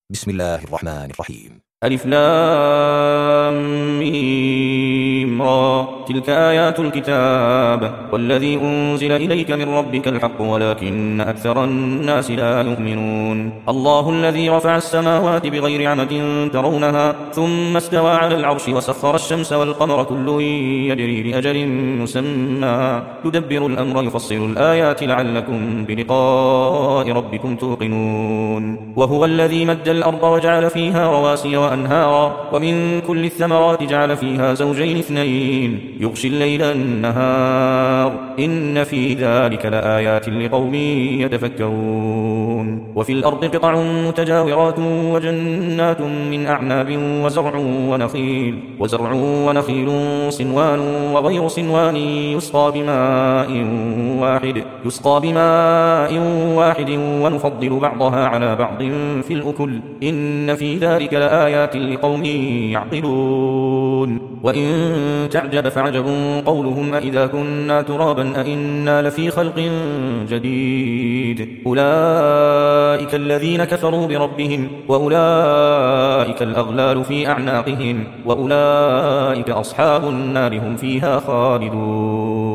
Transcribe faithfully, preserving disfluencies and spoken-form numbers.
بسم الله الرحمن الرحيم. ألف لام ميم را. تلك آيات الكتاب والذي أنزل إليك من ربك الحق ولكن أكثر الناس لا يؤمنون. الله الذي رفع السماوات بغير عمد ترونها ثم استوى على العرش وسخر الشمس والقمر كل يجري لأجل مسمى يدبر الأمر يفصل الآيات لعلكم بلقاء ربكم توقنون. وهو الذي مد الأرض وجعل فيها رواسي وأنهارا ومن كل الثمرات جعل فيها زوجين اثنين يغشي الليل النهار إن في ذلك لآيات لقوم يتفكرون. وفي الأرض قطع متجاورات وجنات من أعناب وزرع ونخيل وزرع ونخيل صنوان وغير صنوان يسقى بماء واحد يسقى بماء واحد ونفضل بعضها على بعض في الأكل إن في ذلك لآيات لقوم يعقلون. وإن تعجب فعجب قولهم أإذا كنا ترابا أإنا لفي خلق جديد أولئك الذين كفروا بربهم وأولئك الأغلال في أعناقهم وأولئك أصحاب النار هم فيها خالدون.